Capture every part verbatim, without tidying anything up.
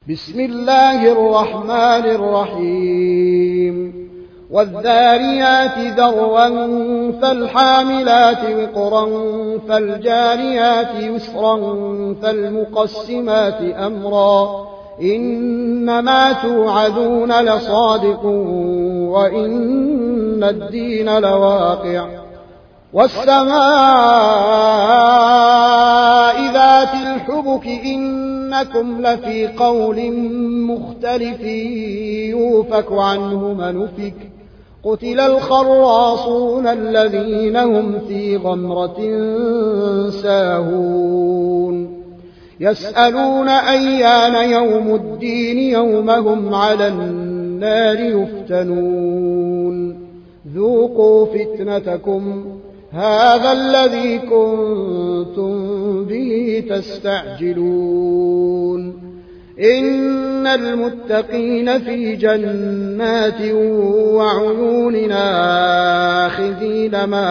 بسم الله الرحمن الرحيم والذاريات ذروا فالحاملات وقرا فالجاريات يسرا فالمقسمات أمرا إنما توعدون لصادق وإن الدين لواقع والسماء ذات الحبك إنكم لفي قول مختلف يوفك عنه من أفك قتل الخراصون الذين هم في غمرة ساهون يسألون أيان يوم الدين يوم هم على النار يفتنون ذوقوا فتنتكم هذا الذي كنتم به تستعجلون إن المتقين في جنات وعيون آخذين ما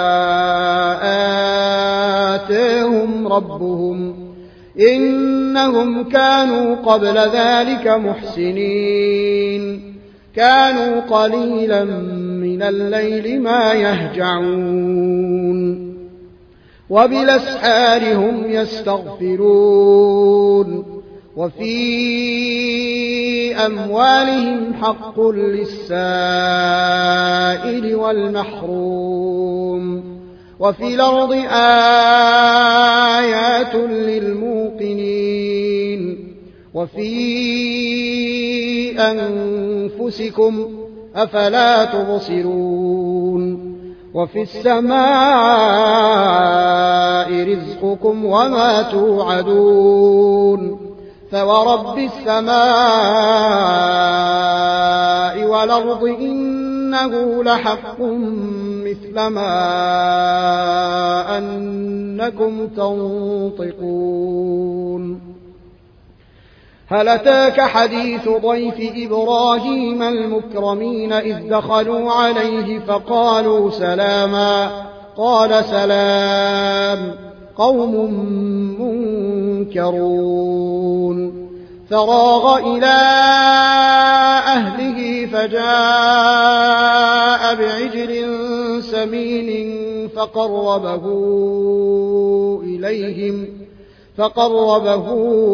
آتاهم ربهم إنهم كانوا قبل ذلك محسنين كانوا قليلا من الليل ما يهجعون وبالأسحار هم يستغفرون وفي أموالهم حق للسائل والمحروم وفي الأرض آيات للموقنين وفي أنفسكم أفلا تبصرون وفي السماء رزقكم وما توعدون فورب السماء والأرض إنه لحق مثل ما أنكم تنطقون هل أتاك حديث ضيف إبراهيم المكرمين إذ دخلوا عليه فقالوا سلاما قال سلام قوم منكرون فراغ إلى أهله فجاء بعجل سمين فقربه إليهم فقربه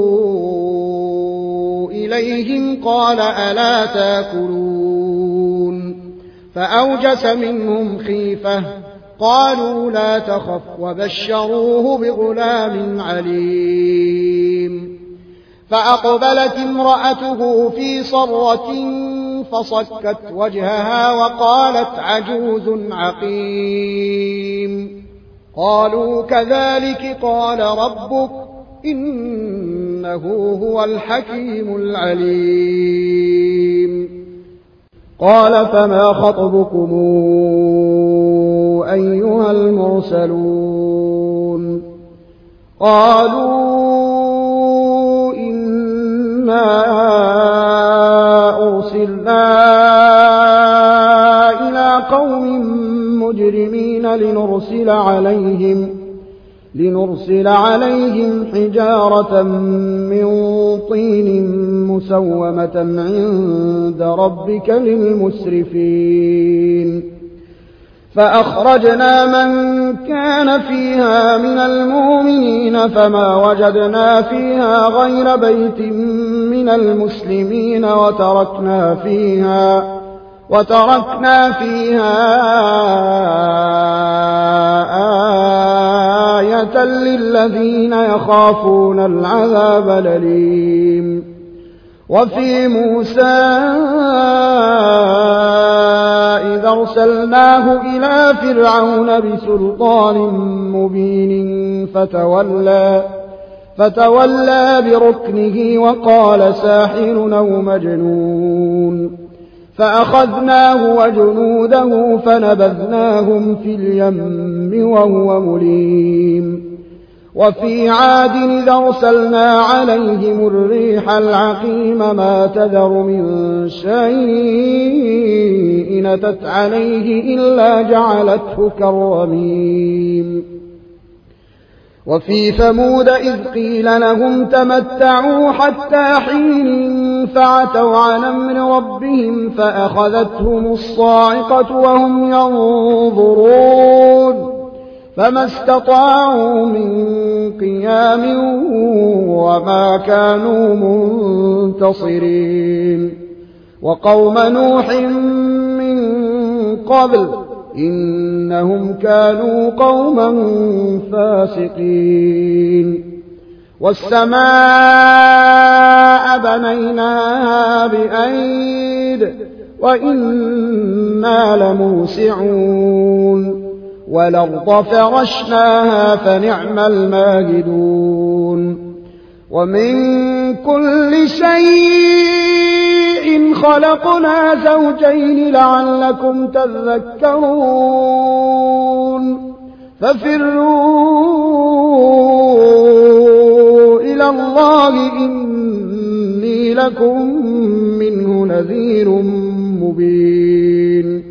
إليهم قال ألا تاكلون فأوجس منهم خيفة قالوا لا تخف وبشروه بغلام عليم فأقبلت امرأته في صرة فصكت وجهها وقالت عجوز عقيم قالوا كذلك قال ربك إنه هو الحكيم العليم قال فما خطبكم أيها المرسلون قالوا إنا أرسلنا إلى قوم مجرمين لنرسل عليهم لنرسل عليهم حجارة من طين مسومة عند ربك للمسرفين فأخرجنا من كان فيها من المؤمنين فما وجدنا فيها غير بيت من المسلمين وتركنا فيها وتركنا فيها آية للذين يخافون العذاب الأليم وفي موسى إذا أرسلناه إلى فرعون بسلطان مبين فتولى فتولى بركنه وقال ساحر أو مجنون فأخذناه وجنوده فنبذناهم في اليم وهو مليم وفي عاد إذا أرسلنا عليهم الريح العقيم ما تذر من شيء أتت عليه إلا جعلته كالرميم وفي ثمود إذ قيل لهم تمتعوا حتى حين فعتوا عن أمر ربهم فأخذتهم الصاعقة وهم ينظرون فما استطاعوا من قيام وما كانوا منتصرين وقوم نوح من قبل إنهم كانوا قوما فاسقين والسماء بنيناها بأيد وإنا لموسعون والأرض فرشناها فنعم الماهدون ومن كل شيء خلقنا زوجين لعلكم تذكرون ففروا إلى الله إني لكم منه نذير مبين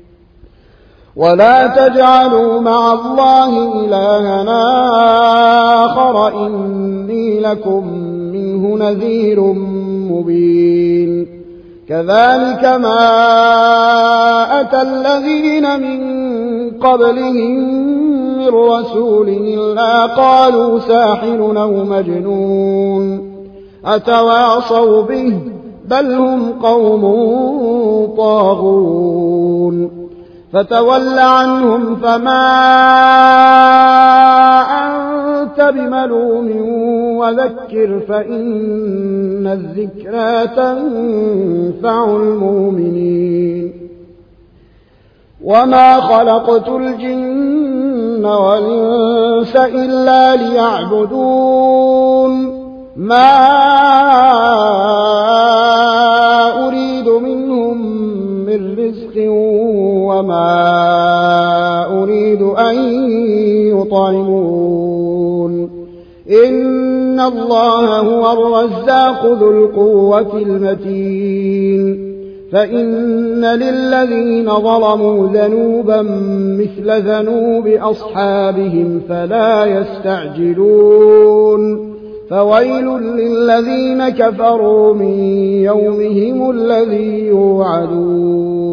ولا تجعلوا مع الله إلهنا آخر إني لكم منه نذير مبين كذلك ما أتى الذين من قبلهم من رسول إلا قالوا ساحر أو مجنون أتواصوا به بل هم قوم طاغون فتول عنهم فما أنت بملوم وذكر فإن الذكرى تنفع المؤمنين وما خلقت الجن والإنس إلا ليعبدون ما أريد منهم من رزق وما أريد أن يطعمون إن الله هو الرزاق ذو القوة المتين فإن للذين ظلموا ذنوبا مثل ذنوب أصحابهم فلا يستعجلون فويل للذين كفروا من يومهم الذي يوعدون